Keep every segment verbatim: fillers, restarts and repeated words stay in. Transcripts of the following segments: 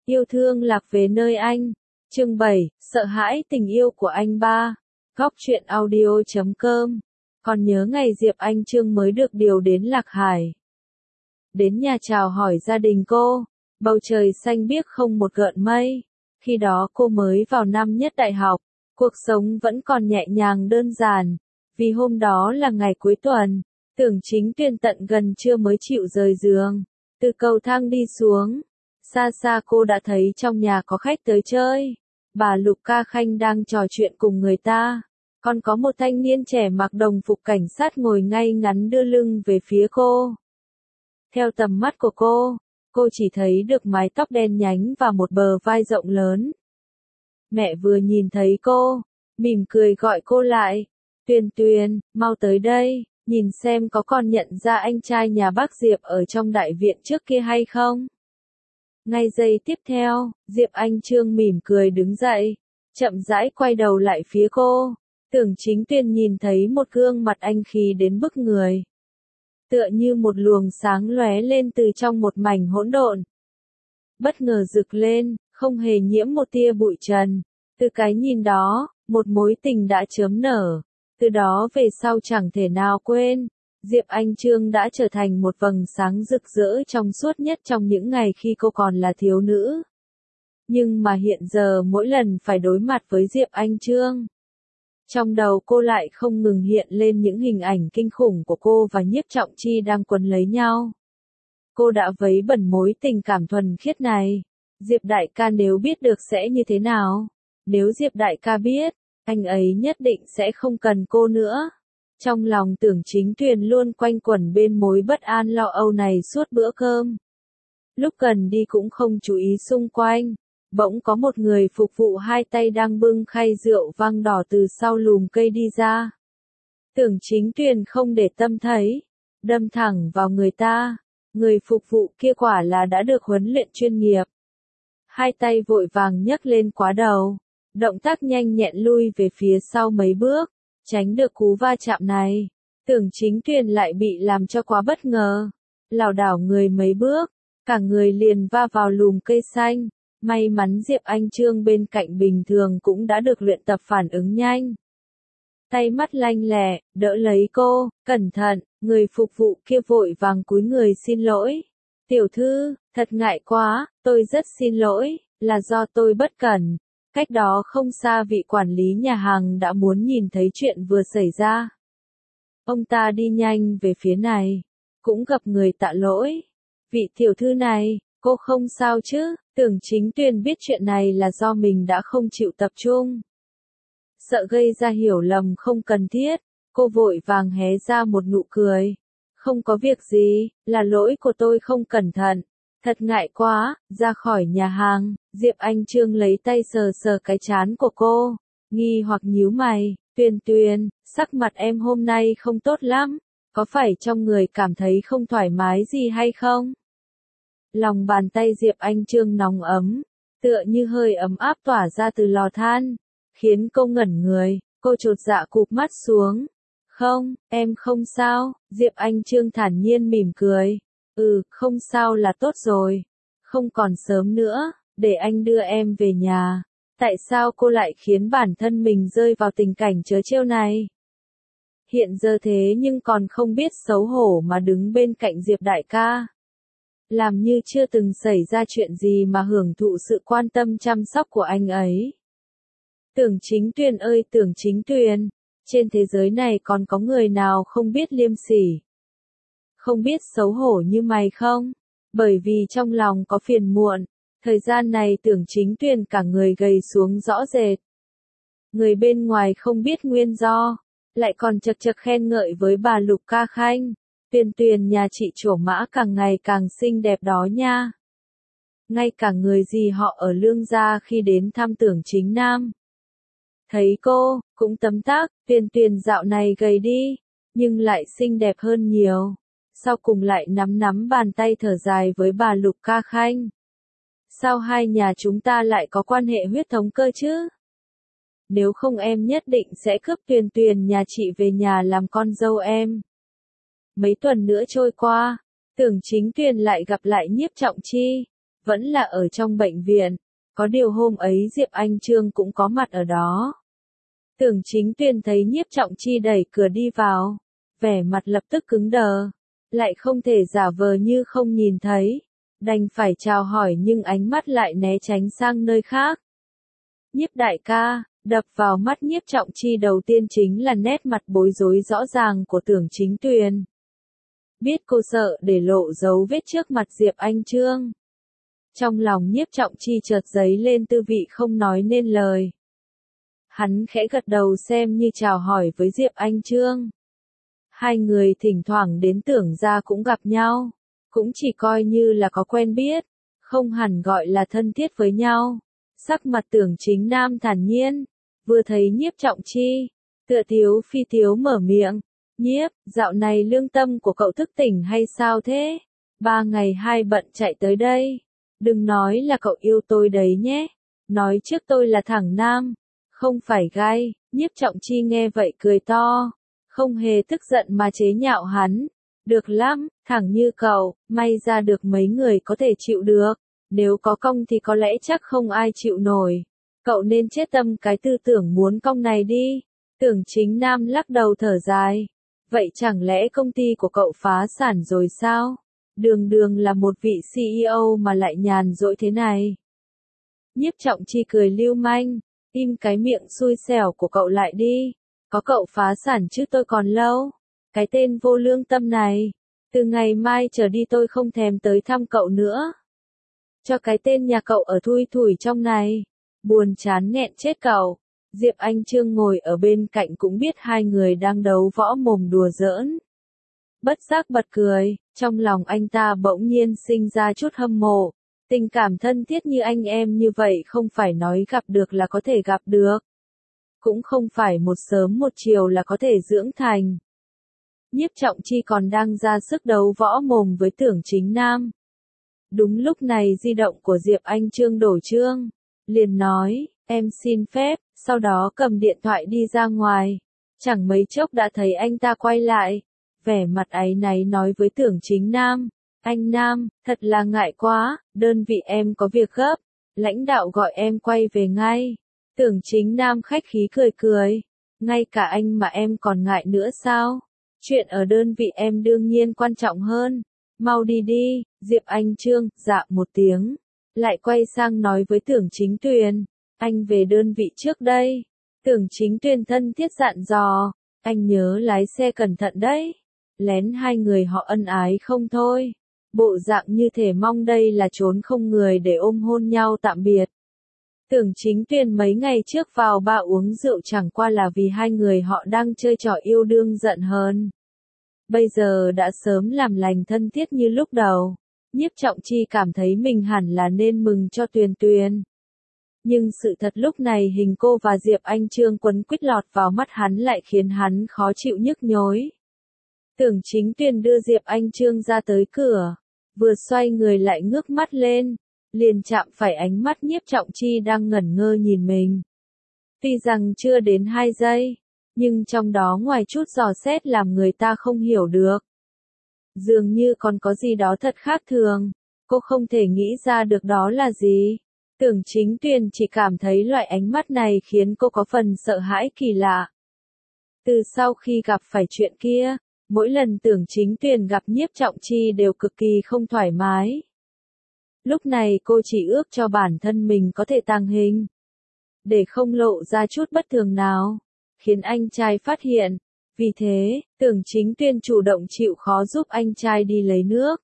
Yêu thương lạc về nơi anh. Chương bảy, sợ hãi tình yêu của anh ba. Góc truyện audio chấm com. Còn nhớ ngày Diệp Anh Trương mới được điều đến Lạc Hải. Đến nhà chào hỏi gia đình cô, bầu trời xanh biếc không một gợn mây. Khi đó cô mới vào năm nhất đại học, cuộc sống vẫn còn nhẹ nhàng đơn giản. Vì hôm đó là ngày cuối tuần, Tưởng Chính Tuyền tận gần trưa mới chịu rời giường. Từ cầu thang đi xuống, xa xa cô đã thấy trong nhà có khách tới chơi. Bà Lục Ca Khanh đang trò chuyện cùng người ta. Còn có một thanh niên trẻ mặc đồng phục cảnh sát ngồi ngay ngắn đưa lưng về phía cô. Theo tầm mắt của cô, cô chỉ thấy được mái tóc đen nhánh và một bờ vai rộng lớn. Mẹ vừa nhìn thấy cô, mỉm cười gọi cô lại. Tuyền Tuyền, mau tới đây, nhìn xem có còn nhận ra anh trai nhà bác Diệp ở trong đại viện trước kia hay không? Ngay giây tiếp theo, Diệp Anh Trương mỉm cười đứng dậy, chậm rãi quay đầu lại phía cô. Tưởng Chính Tuyền nhìn thấy một gương mặt anh khí đến bức người. Tựa như một luồng sáng lóe lên từ trong một mảnh hỗn độn. Bất ngờ rực lên, không hề nhiễm một tia bụi trần. Từ cái nhìn đó, một mối tình đã chớm nở. Từ đó về sau chẳng thể nào quên. Diệp Anh Trương đã trở thành một vầng sáng rực rỡ trong suốt nhất trong những ngày khi cô còn là thiếu nữ. Nhưng mà hiện giờ mỗi lần phải đối mặt với Diệp Anh Trương, trong đầu cô lại không ngừng hiện lên những hình ảnh kinh khủng của cô và Nhiếp Trọng Chi đang quấn lấy nhau. Cô đã vấy bẩn mối tình cảm thuần khiết này. Diệp đại ca nếu biết được sẽ như thế nào? Nếu Diệp đại ca biết, anh ấy nhất định sẽ không cần cô nữa. Trong lòng Tưởng Chính Tuyền luôn quanh quẩn bên mối bất an lo âu này suốt bữa cơm. Lúc cần đi cũng không chú ý xung quanh. Bỗng có một người phục vụ hai tay đang bưng khay rượu vang đỏ từ sau lùm cây đi ra. Tưởng Chính Tuyền không để tâm thấy, đâm thẳng vào người ta. Người phục vụ kia quả là đã được huấn luyện chuyên nghiệp. Hai tay vội vàng nhấc lên quá đầu, động tác nhanh nhẹn lui về phía sau mấy bước, tránh được cú va chạm này. Tưởng Chính Tuyền lại bị làm cho quá bất ngờ, lảo đảo người mấy bước, cả người liền va vào lùm cây xanh. May mắn Diệp Anh Trương bên cạnh bình thường cũng đã được luyện tập phản ứng nhanh. Tay mắt lanh lẹ, đỡ lấy cô, cẩn thận, người phục vụ kia vội vàng cúi người xin lỗi. Tiểu thư, thật ngại quá, tôi rất xin lỗi, là do tôi bất cẩn. Cách đó không xa vị quản lý nhà hàng đã muốn nhìn thấy chuyện vừa xảy ra. Ông ta đi nhanh về phía này, cũng gặp người tạ lỗi. Vị tiểu thư này, cô không sao chứ? Tưởng Chính Tuyền biết chuyện này là do mình đã không chịu tập trung. Sợ gây ra hiểu lầm không cần thiết, cô vội vàng hé ra một nụ cười. Không có việc gì, là lỗi của tôi không cẩn thận. Thật ngại quá, ra khỏi nhà hàng, Diệp Anh Trương lấy tay sờ sờ cái trán của cô, nghi hoặc nhíu mày. Tuyền Tuyền, sắc mặt em hôm nay không tốt lắm, có phải trong người cảm thấy không thoải mái gì hay không? Lòng bàn tay Diệp Anh Trương nóng ấm, tựa như hơi ấm áp tỏa ra từ lò than, khiến cô ngẩn người, cô chột dạ cụp mắt xuống. Không, em không sao, Diệp Anh Trương thản nhiên mỉm cười. Ừ, không sao là tốt rồi. Không còn sớm nữa, để anh đưa em về nhà. Tại sao cô lại khiến bản thân mình rơi vào tình cảnh trớ trêu này? Hiện giờ thế nhưng còn không biết xấu hổ mà đứng bên cạnh Diệp đại ca. Làm như chưa từng xảy ra chuyện gì mà hưởng thụ sự quan tâm chăm sóc của anh ấy. Tưởng Chính Tuyền ơi Tưởng Chính Tuyền, trên thế giới này còn có người nào không biết liêm sỉ, không biết xấu hổ như mày không? Bởi vì trong lòng có phiền muộn, thời gian này Tưởng Chính Tuyền cả người gầy xuống rõ rệt. Người bên ngoài không biết nguyên do, lại còn chật chật khen ngợi với bà Lục Ca Khanh. Tuyền Tuyền nhà chị Trổ Mã càng ngày càng xinh đẹp đó nha. Ngay cả người dì họ ở Lương gia khi đến thăm Tưởng Chính Nam, thấy cô, cũng tấm tắc, Tuyền Tuyền dạo này gầy đi, nhưng lại xinh đẹp hơn nhiều. Sau cùng lại nắm nắm bàn tay thở dài với bà Lục Ca Khanh. Sao hai nhà chúng ta lại có quan hệ huyết thống cơ chứ? Nếu không em nhất định sẽ cướp Tuyền Tuyền nhà chị về nhà làm con dâu em. Mấy tuần nữa trôi qua, Tưởng Chính Tuyền lại gặp lại Nhiếp Trọng Chi. vẫn là ở trong bệnh viện, có điều hôm ấy Diệp Anh Trương cũng có mặt ở đó. Tưởng Chính Tuyên thấy Nhiếp Trọng Chi đẩy cửa đi vào, vẻ mặt lập tức cứng đờ, lại không thể giả vờ như không nhìn thấy, đành phải chào hỏi nhưng ánh mắt lại né tránh sang nơi khác. Nhiếp đại ca, đập vào mắt Nhiếp Trọng Chi đầu tiên chính là nét mặt bối rối rõ ràng của Tưởng Chính Tuyền. Biết cô sợ để lộ dấu vết trước mặt Diệp Anh Trương. Trong lòng Nhiếp Trọng Chi chợt dấy lên tư vị không nói nên lời. Hắn khẽ gật đầu xem như chào hỏi với Diệp Anh Trương. Hai người thỉnh thoảng đến Tưởng gia cũng gặp nhau, cũng chỉ coi như là có quen biết, không hẳn gọi là thân thiết với nhau. Sắc mặt Tưởng Chính Nam thản nhiên, vừa thấy Nhiếp Trọng Chi, tựa tiếu phi tiếu mở miệng, Nhiếp, dạo này lương tâm của cậu thức tỉnh hay sao thế? Ba ngày hai bận chạy tới đây, đừng nói là cậu yêu tôi đấy nhé, nói trước tôi là thẳng nam, không phải gai. Nhiếp Trọng Chi nghe vậy cười to, không hề tức giận mà chế nhạo hắn, được lắm, thẳng như cậu, may ra được mấy người có thể chịu được. Nếu có cong thì có lẽ chắc không ai chịu nổi. Cậu nên chết tâm cái tư tưởng muốn cong này đi. Tưởng Chính Nam lắc đầu thở dài. Vậy chẳng lẽ công ty của cậu phá sản rồi sao? Đường đường là một vị xê e ô mà lại nhàn rỗi thế này. Nhiếp Trọng Chi cười lưu manh. Im cái miệng xui xẻo của cậu lại đi. Có cậu phá sản chứ tôi còn lâu. Cái tên vô lương tâm này. Từ ngày mai trở đi tôi không thèm tới thăm cậu nữa. Cho cái tên nhà cậu ở thui thủi trong này. Buồn chán nghẹn chết cậu. Diệp Anh Trương ngồi ở bên cạnh cũng biết hai người đang đấu võ mồm đùa giỡn. Bất giác bật cười, trong lòng anh ta bỗng nhiên sinh ra chút hâm mộ. Tình cảm thân thiết như anh em như vậy không phải nói gặp được là có thể gặp được. Cũng không phải một sớm một chiều là có thể dưỡng thành. Nhiếp Trọng Chi còn đang ra sức đấu võ mồm với Tưởng Chính Nam. Đúng lúc này di động của Diệp Anh Trương đổ chuông, liền nói, em xin phép, sau đó cầm điện thoại đi ra ngoài. Chẳng mấy chốc đã thấy anh ta quay lại, vẻ mặt áy náy nói với Tưởng Chính Nam, anh Nam, thật là ngại quá, đơn vị em có việc gấp, lãnh đạo gọi em quay về ngay. Tưởng Chính Nam khách khí cười cười, ngay cả anh mà em còn ngại nữa sao? Chuyện ở đơn vị em đương nhiên quan trọng hơn. Mau đi đi. Diệp Anh Trương, dạ một tiếng, lại quay sang nói với Tưởng Chính Tuyền, anh về đơn vị trước đây. Tưởng Chính Tuyền thân thiết dặn dò, anh nhớ lái xe cẩn thận đấy. Lén hai người họ ân ái không thôi. Bộ dạng như thể mong đây là trốn không người để ôm hôn nhau tạm biệt. Tưởng Chính Tuyền mấy ngày trước vào ba uống rượu chẳng qua là vì hai người họ đang chơi trò yêu đương giận hờn. Bây giờ đã sớm làm lành thân thiết như lúc đầu. Nhiếp Trọng Chi cảm thấy mình hẳn là nên mừng cho Tuyền Tuyền. Nhưng sự thật lúc này hình cô và Diệp Anh Trương quấn quýt lọt vào mắt hắn lại khiến hắn khó chịu nhức nhối. Tưởng Chính Tuyền đưa Diệp Anh Trương ra tới cửa, vừa xoay người lại ngước mắt lên, liền chạm phải ánh mắt Nhiếp Trọng Chi đang ngẩn ngơ nhìn mình. Tuy rằng chưa đến hai giây, nhưng trong đó ngoài chút dò xét làm người ta không hiểu được. Dường như còn có gì đó thật khác thường, cô không thể nghĩ ra được đó là gì. Tưởng Chính Tuyền chỉ cảm thấy loại ánh mắt này khiến cô có phần sợ hãi kỳ lạ. Từ sau khi gặp phải chuyện kia, mỗi lần Tưởng Chính Tuyền gặp Nhiếp Trọng Chi đều cực kỳ không thoải mái. Lúc này cô chỉ ước cho bản thân mình có thể tàng hình, để không lộ ra chút bất thường nào, khiến anh trai phát hiện. Vì thế, Tưởng Chính Tuyền chủ động chịu khó giúp anh trai đi lấy nước,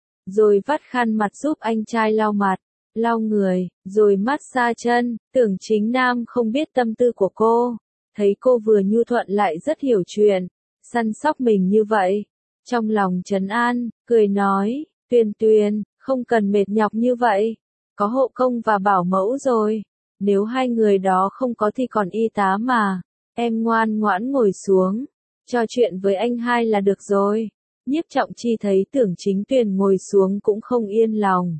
rồi vắt khăn mặt giúp anh trai lau mặt, lau người, rồi massage chân. Tưởng Chính Nam không biết tâm tư của cô, thấy cô vừa nhu thuận lại rất hiểu chuyện, săn sóc mình như vậy, trong lòng trấn an, cười nói, Tuyền Tuyền, không cần mệt nhọc như vậy, có hộ công và bảo mẫu rồi, nếu hai người đó không có thì còn y tá mà, em ngoan ngoãn ngồi xuống, trò chuyện với anh hai là được rồi. Nhiếp Trọng Chi thấy Tưởng Chính Tuyền ngồi xuống cũng không yên lòng.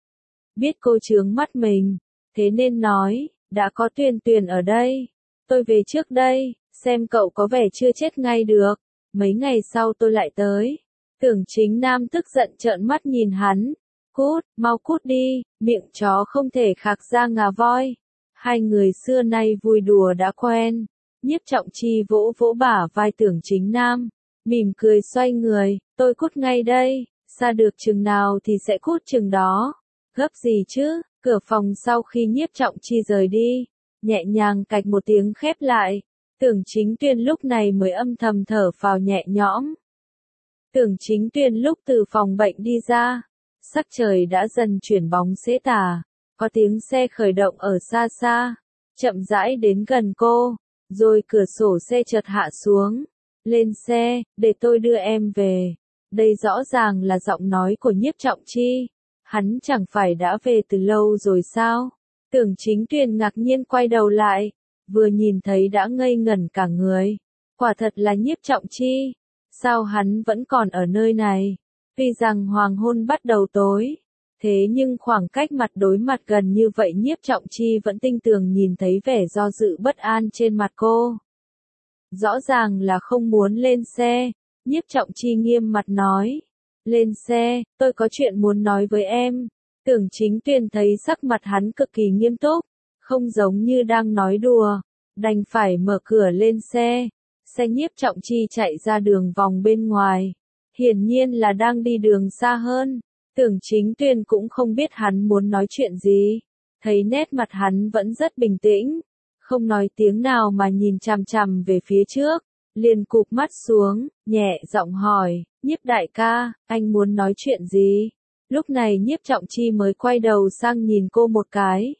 Biết cô chướng mắt mình, thế nên nói, đã có Tuyền Tuyền ở đây, tôi về trước đây, xem cậu có vẻ chưa chết ngay được, mấy ngày sau tôi lại tới. Tưởng Chính Nam tức giận trợn mắt nhìn hắn, Cút, mau cút đi, miệng chó không thể khạc ra ngà voi. Hai người xưa nay vui đùa đã quen. Nhiếp Trọng Chi vỗ vỗ bả vai Tưởng Chính Nam, mỉm cười xoay người, tôi cút ngay đây, xa được chừng nào thì sẽ cút chừng đó. Gấp gì chứ? Cửa phòng sau khi Nhiếp Trọng Chi rời đi, nhẹ nhàng cạch một tiếng khép lại. Tưởng Chính Tuyên lúc này mới âm thầm thở phào nhẹ nhõm. Tưởng Chính Tuyên lúc từ phòng bệnh đi ra, sắc trời đã dần chuyển bóng xế tà, có tiếng xe khởi động ở xa xa, chậm rãi đến gần cô, rồi cửa sổ xe chợt hạ xuống. Lên xe, để tôi đưa em về. Đây rõ ràng là giọng nói của Nhiếp Trọng Chi. Hắn chẳng phải đã về từ lâu rồi sao? Tưởng Chính Tuyên ngạc nhiên quay đầu lại, vừa nhìn thấy đã ngây ngẩn cả người. Quả thật là Nhiếp Trọng Chi. Sao hắn vẫn còn ở nơi này? Tuy rằng hoàng hôn bắt đầu tối, thế nhưng khoảng cách mặt đối mặt gần như vậy Nhiếp Trọng Chi vẫn tinh tường nhìn thấy vẻ do dự bất an trên mặt cô. Rõ ràng là không muốn lên xe. Nhiếp Trọng Chi nghiêm mặt nói. Lên xe, tôi có chuyện muốn nói với em. Tưởng Chính Tuyên thấy sắc mặt hắn cực kỳ nghiêm túc, không giống như đang nói đùa, đành phải mở cửa lên xe. Xe Nhiếp Trọng Chi chạy ra đường vòng bên ngoài, hiển nhiên là đang đi đường xa hơn. Tưởng Chính Tuyên cũng không biết hắn muốn nói chuyện gì, thấy nét mặt hắn vẫn rất bình tĩnh, không nói tiếng nào mà nhìn chằm chằm về phía trước, liền cụp mắt xuống, nhẹ giọng hỏi, Nhiếp đại ca, anh muốn nói chuyện gì? Lúc này Nhiếp Trọng Chi mới quay đầu sang nhìn cô một cái.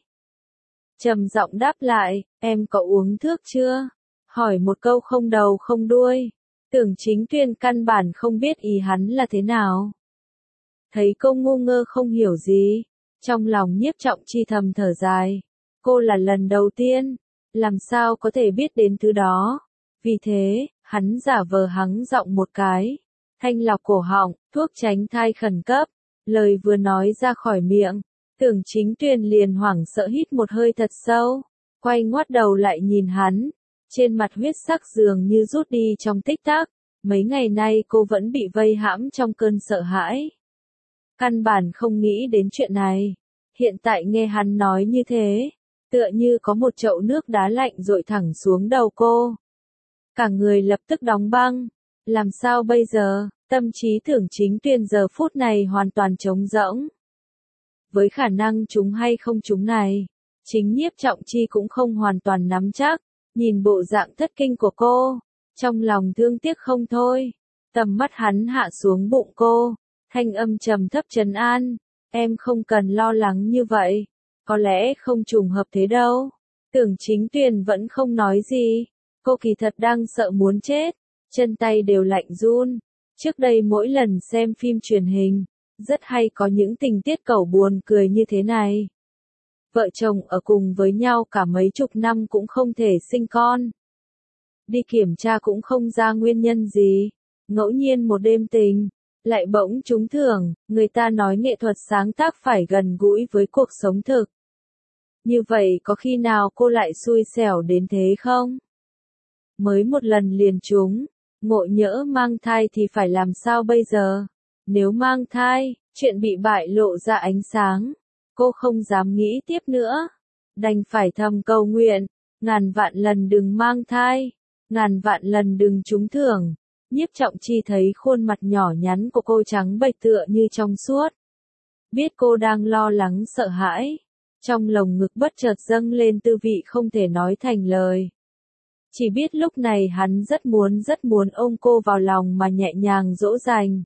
Trầm giọng đáp lại, em có uống thuốc chưa? Hỏi một câu không đầu không đuôi. Tưởng Chính Tuyên căn bản không biết ý hắn là thế nào. Thấy cô ngu ngơ không hiểu gì, trong lòng Nhiếp Trọng Chi thầm thở dài. Cô là lần đầu tiên, làm sao có thể biết đến thứ đó. Vì thế, hắn giả vờ hắng giọng một cái. Thanh lọc cổ họng, thuốc tránh thai khẩn cấp. Lời vừa nói ra khỏi miệng, Tưởng Chính Tuyên liền hoảng sợ hít một hơi thật sâu, quay ngoắt đầu lại nhìn hắn, trên mặt huyết sắc dường như rút đi trong tích tắc. Mấy ngày nay cô vẫn bị vây hãm trong cơn sợ hãi, căn bản không nghĩ đến chuyện này. Hiện tại nghe hắn nói như thế, tựa như có một chậu nước đá lạnh dội thẳng xuống đầu cô. Cả người lập tức đóng băng. Làm sao bây giờ? Tâm trí Tưởng Chính Tuyên giờ phút này hoàn toàn trống rỗng. Với khả năng trúng hay không trúng này, chính Nhiếp Trọng Chi cũng không hoàn toàn nắm chắc. Nhìn bộ dạng thất kinh của cô, trong lòng thương tiếc không thôi. Tầm mắt hắn hạ xuống bụng cô, thanh âm trầm thấp trấn an, em không cần lo lắng như vậy, có lẽ không trùng hợp thế đâu. Tưởng Chính Tuyên vẫn không nói gì, cô kỳ thật đang sợ muốn chết, chân tay đều lạnh run. Trước đây mỗi lần xem phim truyền hình, rất hay có những tình tiết cẩu buồn cười như thế này. Vợ chồng ở cùng với nhau cả mấy chục năm cũng không thể sinh con. Đi kiểm tra cũng không ra nguyên nhân gì. Ngẫu nhiên một đêm tình, lại bỗng trúng thưởng. Người ta nói nghệ thuật sáng tác phải gần gũi với cuộc sống thực. Như vậy có khi nào cô lại xui xẻo đến thế không? Mới một lần liền trúng, ngộ nhỡ mang thai thì phải làm sao bây giờ? Nếu mang thai, chuyện bị bại lộ ra ánh sáng. Cô không dám nghĩ tiếp nữa, đành phải thầm cầu nguyện, ngàn vạn lần đừng mang thai, ngàn vạn lần đừng trúng thưởng. Nhiếp Trọng Chi thấy khuôn mặt nhỏ nhắn của cô trắng bệch tựa như trong suốt. Biết cô đang lo lắng sợ hãi, trong lồng ngực bất chợt dâng lên tư vị không thể nói thành lời. Chỉ biết lúc này hắn rất muốn rất muốn ôm cô vào lòng mà nhẹ nhàng dỗ dành.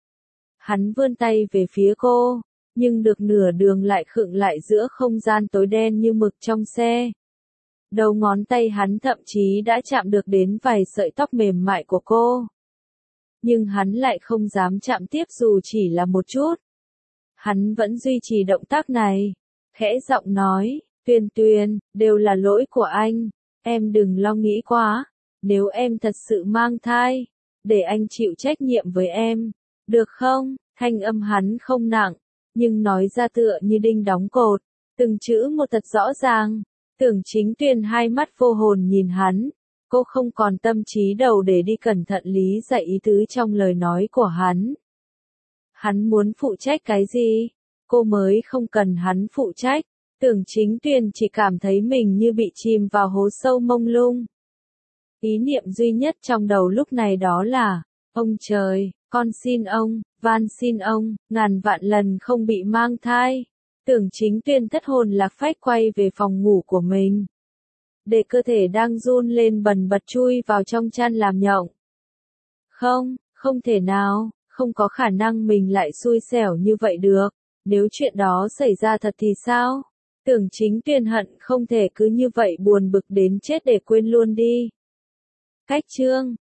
Hắn vươn tay về phía cô, nhưng được nửa đường lại khựng lại giữa không gian tối đen như mực trong xe. Đầu ngón tay hắn thậm chí đã chạm được đến vài sợi tóc mềm mại của cô. Nhưng hắn lại không dám chạm tiếp dù chỉ là một chút. Hắn vẫn duy trì động tác này, khẽ giọng nói, Tuyên Tuyên, đều là lỗi của anh, em đừng lo nghĩ quá, nếu em thật sự mang thai, để anh chịu trách nhiệm với em, được không? Thanh âm hắn không nặng, nhưng nói ra tựa như đinh đóng cột, từng chữ một thật rõ ràng. Tưởng Chính Tuyên hai mắt vô hồn nhìn hắn, cô không còn tâm trí đầu để đi cẩn thận lý giải ý tứ trong lời nói của hắn. Hắn muốn phụ trách cái gì? cô mới không cần hắn phụ trách. Tưởng Chính Tuyền chỉ cảm thấy mình như bị chìm vào hố sâu mông lung. Ý niệm duy nhất trong đầu lúc này đó là, ông trời, con xin ông, van xin ông, ngàn vạn lần không bị mang thai. Tưởng Chính Tuyền thất hồn lạc phách quay về phòng ngủ của mình. Để cơ thể đang run lên bần bật chui vào trong chăn làm nhộng. Không, không thể nào, không có khả năng mình lại xui xẻo như vậy được. Nếu chuyện đó xảy ra thật thì sao? Tưởng Chính Tuyền hận không thể cứ như vậy buồn bực đến chết để quên luôn đi. Cách chương